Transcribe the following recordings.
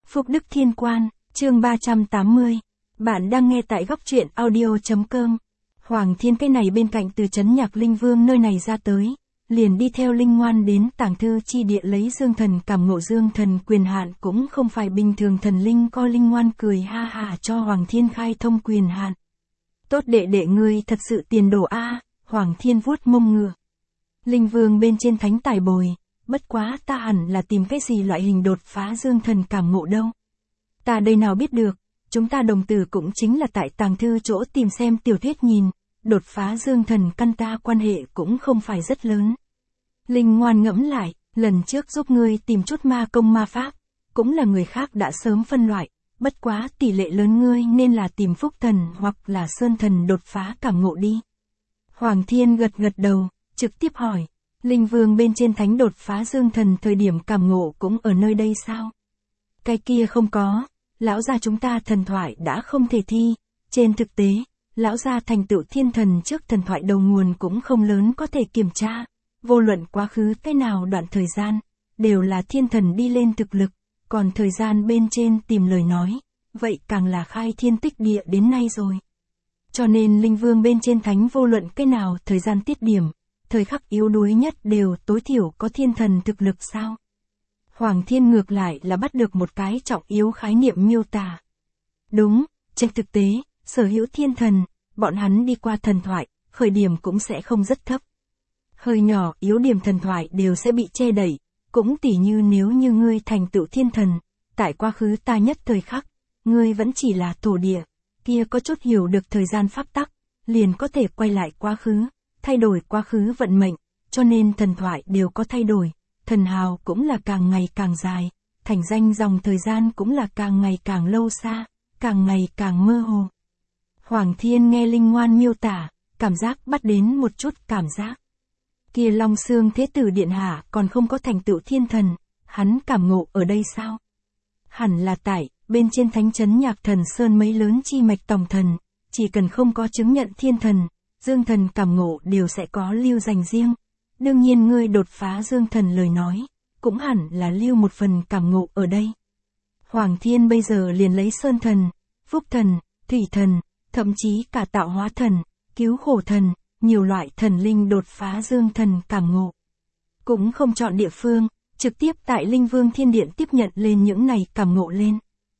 Phúc Đức Thiên Quan, chương 380. Bạn đang nghe tại góc truyện audio.com. Hoàng Thiên cái này bên cạnh từ trấn Nhạc Linh Vương nơi này ra tới, liền đi theo Linh Ngoan đến Tàng Thư chi địa lấy Dương Thần cảm ngộ Dương Thần quyền hạn, cũng không phải bình thường thần linh coi Linh Ngoan cười ha ha cho Hoàng Thiên khai thông quyền hạn. Tốt đệ đệ ngươi thật sự tiền đồ a. Hoàng Thiên vuốt mông ngựa. Linh Vương bên trên thánh tài bồi, bất quá ta hẳn là tìm cái gì loại hình đột phá Dương Thần cảm ngộ đâu. Ta đây nào biết được, chúng ta đồng tử cũng chính là tại Tàng Thư chỗ tìm xem tiểu thuyết nhìn, đột phá Dương Thần căn ta quan hệ cũng không phải rất lớn. Linh Ngoan ngẫm lại, lần trước giúp ngươi tìm chút ma công ma pháp, cũng là người khác đã sớm phân loại, bất quá tỷ lệ lớn ngươi nên là tìm Phúc Thần hoặc là Sơn Thần đột phá cảm ngộ đi. Hoàng Thiên gật gật đầu, trực tiếp hỏi, Linh Vương bên trên thánh đột phá Dương Thần thời điểm cảm ngộ cũng ở nơi đây sao? Cái kia không có, lão gia chúng ta thần thoại đã không thể thi, trên thực tế, lão gia thành tựu thiên thần trước thần thoại đầu nguồn cũng không lớn có thể kiểm tra, vô luận quá khứ cái nào đoạn thời gian, đều là thiên thần đi lên thực lực, còn thời gian bên trên tìm lời nói, vậy càng là khai thiên tích địa đến nay rồi. Cho nên Linh Vương bên trên thánh vô luận cái nào thời gian tiết điểm, thời khắc yếu đuối nhất đều tối thiểu có thiên thần thực lực sao? Hoàng Thiên ngược lại là bắt được một cái trọng yếu khái niệm miêu tả. Đúng, trên thực tế, sở hữu thiên thần, bọn hắn đi qua thần thoại, khởi điểm cũng sẽ không rất thấp. Hơi nhỏ yếu điểm thần thoại đều sẽ bị che đẩy, cũng tỉ như nếu như ngươi thành tựu thiên thần, tại quá khứ ta nhất thời khắc, ngươi vẫn chỉ là thổ địa, kia có chút hiểu được thời gian pháp tắc, liền có thể quay lại quá khứ, thay đổi quá khứ vận mệnh, cho nên thần thoại đều có thay đổi, thần hào cũng là càng ngày càng dài, thành danh dòng thời gian cũng là càng ngày càng lâu xa, càng ngày càng mơ hồ. Hoàng Thiên nghe Linh Ngoan miêu tả, cảm giác bắt đến một chút cảm giác. Kia Long Xương Thế Tử Điện Hạ còn không có thành tựu thiên thần, hắn cảm ngộ ở đây sao? Hẳn là tại, bên trên thánh trấn Nhạc Thần Sơn mấy lớn chi mạch tổng thần, chỉ cần không có chứng nhận thiên thần, Dương Thần cảm ngộ đều sẽ có lưu dành riêng. Đương nhiên ngươi đột phá Dương Thần lời nói, cũng hẳn là lưu một phần cảm ngộ ở đây. Hoàng Thiên bây giờ liền lấy Sơn Thần, Phúc Thần, Thủy Thần, thậm chí cả Tạo Hóa Thần, Cứu Khổ Thần, nhiều loại thần linh đột phá Dương Thần cảm ngộ. Cũng không chọn địa phương, trực tiếp tại Linh Vương Thiên Điện tiếp nhận lên những này cảm ngộ lên.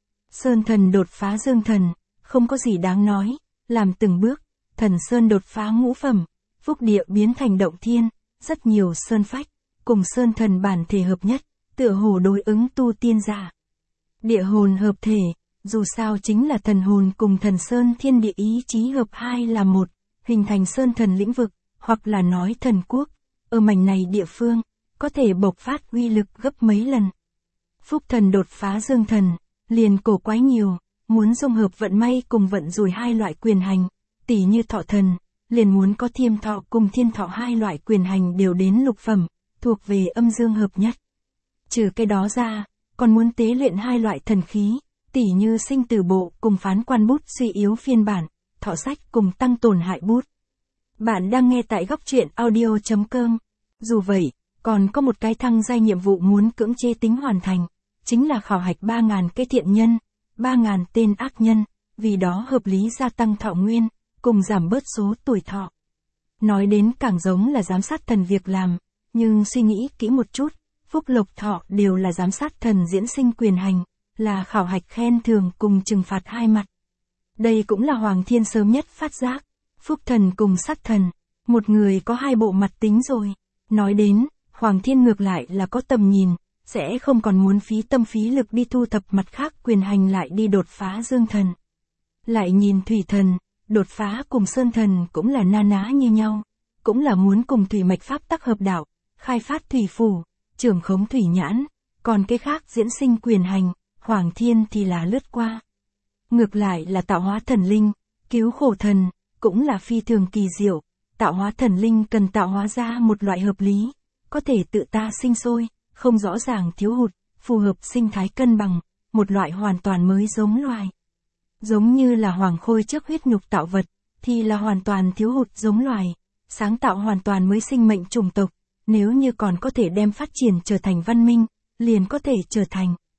Sơn Thần đột phá Dương Thần, không có gì đáng nói, làm từng bước, Thần Sơn đột phá ngũ phẩm, Phúc Địa biến thành động thiên, rất nhiều sơn phách, cùng Sơn Thần bản thể hợp nhất, tựa hồ đối ứng tu tiên giả. Địa hồn hợp thể, dù sao chính là thần hồn cùng Thần Sơn thiên địa ý chí hợp hai là một, hình thành Sơn Thần lĩnh vực, hoặc là nói thần quốc, ở mảnh này địa phương, có thể bộc phát uy lực gấp mấy lần. Phúc Thần đột phá Dương Thần, liền cổ quái nhiều, muốn dung hợp vận may cùng vận rủi hai loại quyền hành, tỉ như Thọ Thần, liền muốn có Thiêm Thọ cùng Thiên Thọ hai loại quyền hành đều đến lục phẩm, thuộc về âm dương hợp nhất. Trừ cái đó ra, còn muốn tế luyện hai loại thần khí, tỉ như Sinh Tử Bộ cùng Phán Quan Bút suy yếu phiên bản, Thọ Sách cùng tăng tổn hại bút. Bạn đang nghe tại góc truyện audio.com. Dù vậy, còn có một cái thăng giai nhiệm vụ muốn cưỡng chế tính hoàn thành, chính là khảo hạch 3.000 cái thiện nhân, 3.000 tên ác nhân, vì đó hợp lý gia tăng thọ nguyên, cùng giảm bớt số tuổi thọ. Nói đến càng giống là giám sát thần việc làm, nhưng suy nghĩ kỹ một chút, phúc lộc thọ đều là giám sát thần diễn sinh quyền hành, là khảo hạch khen thưởng cùng trừng phạt hai mặt. Đây cũng là Hoàng Thiên sớm nhất phát giác, Phúc Thần cùng Sát Thần, một người có hai bộ mặt tính rồi. Nói đến, Hoàng Thiên ngược lại là có tầm nhìn, sẽ không còn muốn phí tâm phí lực đi thu thập mặt khác quyền hành lại đi đột phá Dương Thần. Lại nhìn Thủy Thần, đột phá cùng Sơn Thần cũng là na ná như nhau, cũng là muốn cùng thủy mạch pháp tắc hợp đạo, khai phát thủy phủ, trưởng khống thủy nhãn, còn cái khác diễn sinh quyền hành, Hoàng Thiên thì là lướt qua. Ngược lại là Tạo Hóa Thần Linh, Cứu Khổ Thần, cũng là phi thường kỳ diệu, Tạo Hóa Thần Linh cần tạo hóa ra một loại hợp lý, có thể tự ta sinh sôi, không rõ ràng thiếu hụt, phù hợp sinh thái cân bằng, một loại hoàn toàn mới giống loài. Giống như là Hoàng Khôi trước huyết nhục tạo vật, thì là hoàn toàn thiếu hụt giống loài, sáng tạo hoàn toàn mới sinh mệnh chủng tộc, nếu như còn có thể đem phát triển trở thành văn minh, liền có thể trở thành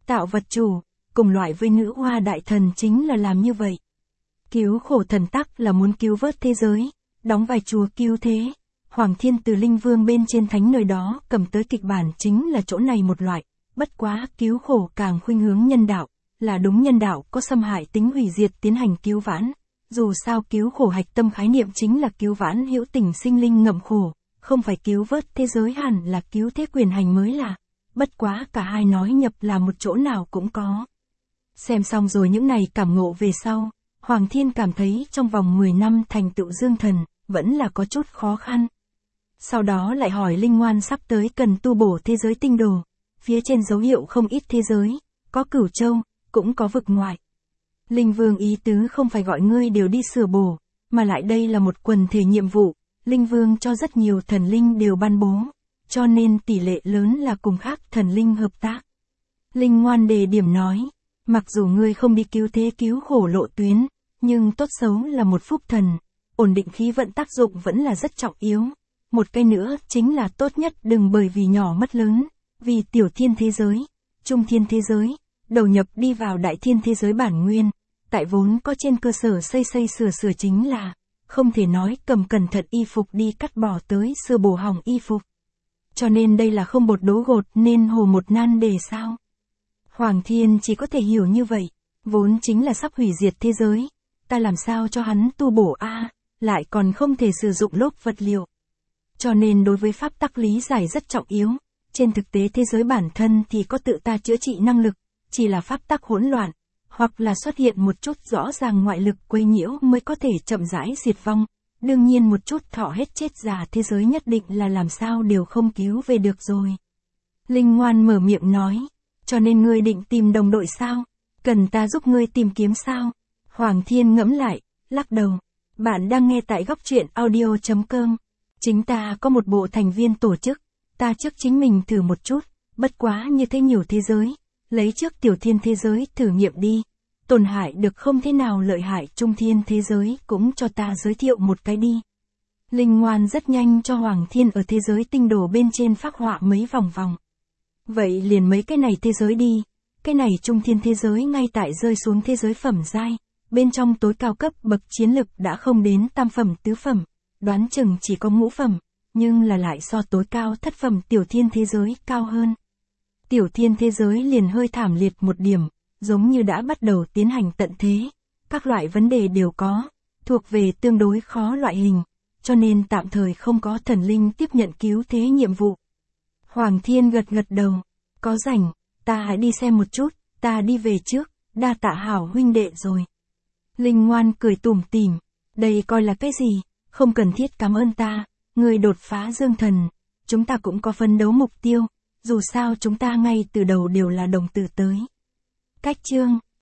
tạo vật chủ, cùng loại với nữ hoa đại thần chính là làm như vậy. Cứu khổ thần tắc là muốn cứu vớt thế giới, đóng vai chúa cứu thế. Hoàng Thiên từ Linh Vương bên trên thánh nơi đó cầm tới kịch bản chính là chỗ này một loại, bất quá cứu khổ càng khuynh hướng nhân đạo, là đúng nhân đạo có xâm hại tính hủy diệt tiến hành cứu vãn. Dù sao cứu khổ hạch tâm khái niệm chính là cứu vãn hữu tình sinh linh ngậm khổ, không phải cứu vớt thế giới hẳn là cứu thế quyền hành mới là. Bất quá cả hai nói nhập là một chỗ nào cũng có. Xem xong rồi những này cảm ngộ về sau, Hoàng Thiên cảm thấy trong vòng 10 năm thành tựu dương thần, vẫn là có chút khó khăn. Sau đó lại hỏi Linh Ngoan sắp tới cần tu bổ thế giới tinh đồ, phía trên dấu hiệu không ít thế giới, có Cửu Châu, cũng có vực ngoại. Linh Vương ý tứ không phải gọi ngươi đều đi sửa bổ, mà lại đây là một quần thể nhiệm vụ, Linh Vương cho rất nhiều thần linh đều ban bố, cho nên tỷ lệ lớn là cùng khác thần linh hợp tác. Linh Ngoan đề điểm nói, mặc dù ngươi không đi cứu thế cứu khổ lộ tuyến, nhưng tốt xấu là một phúc thần, ổn định khí vận tác dụng vẫn là rất trọng yếu. Một cái nữa chính là tốt nhất đừng bởi vì nhỏ mất lớn, vì tiểu thiên thế giới, trung thiên thế giới, đầu nhập đi vào đại thiên thế giới bản nguyên, tại vốn có trên cơ sở xây sửa chính là, không thể nói cầm cẩn thận y phục đi cắt bỏ tới sửa bổ hỏng y phục. Cho nên đây là không bột đố gột nên hồ một nan đề sao. Hoàng Thiên chỉ có thể hiểu như vậy, vốn chính là sắp hủy diệt thế giới, ta làm sao cho hắn tu bổ lại còn không thể sử dụng lốp vật liệu. Cho nên đối với pháp tắc lý giải rất trọng yếu, trên thực tế thế giới bản thân thì có tự ta chữa trị năng lực, chỉ là pháp tắc hỗn loạn, hoặc là xuất hiện một chút rõ ràng ngoại lực quấy nhiễu mới có thể chậm rãi diệt vong. Đương nhiên một chút thọ hết chết già thế giới nhất định là làm sao đều không cứu về được rồi. Linh Ngoan mở miệng nói, cho nên ngươi định tìm đồng đội sao? Cần ta giúp ngươi tìm kiếm sao? Hoàng Thiên ngẫm lại, lắc đầu. Bạn đang nghe tại góc truyện audio.com. Chính ta có một bộ thành viên tổ chức, ta trước chính mình thử một chút, bất quá như thế nhiều thế giới, lấy trước tiểu thiên thế giới thử nghiệm đi. Tổn hại được không thế nào lợi hại trung thiên thế giới cũng cho ta giới thiệu một cái đi. Linh Ngoan rất nhanh cho Hoàng Thiên ở thế giới tinh đồ bên trên phác họa mấy vòng vòng. Vậy liền mấy cái này thế giới đi, cái này trung thiên thế giới ngay tại rơi xuống thế giới phẩm giai, bên trong tối cao cấp bậc chiến lực đã không đến tam phẩm tứ phẩm, đoán chừng chỉ có ngũ phẩm, nhưng là lại so tối cao thất phẩm tiểu thiên thế giới cao hơn. Tiểu thiên thế giới liền hơi thảm liệt một điểm, giống như đã bắt đầu tiến hành tận thế, các loại vấn đề đều có, thuộc về tương đối khó loại hình, cho nên tạm thời không có thần linh tiếp nhận cứu thế nhiệm vụ. Hoàng Thiên gật đầu, có rảnh, ta hãy đi xem một chút, ta đi về trước, đa tạ hảo huynh đệ rồi. Linh Ngoan cười tủm tỉm, đây coi là cái gì, không cần thiết cảm ơn ta, người đột phá dương thần, chúng ta cũng có phấn đấu mục tiêu, dù sao chúng ta ngay từ đầu đều là đồng tử tới. Cách chương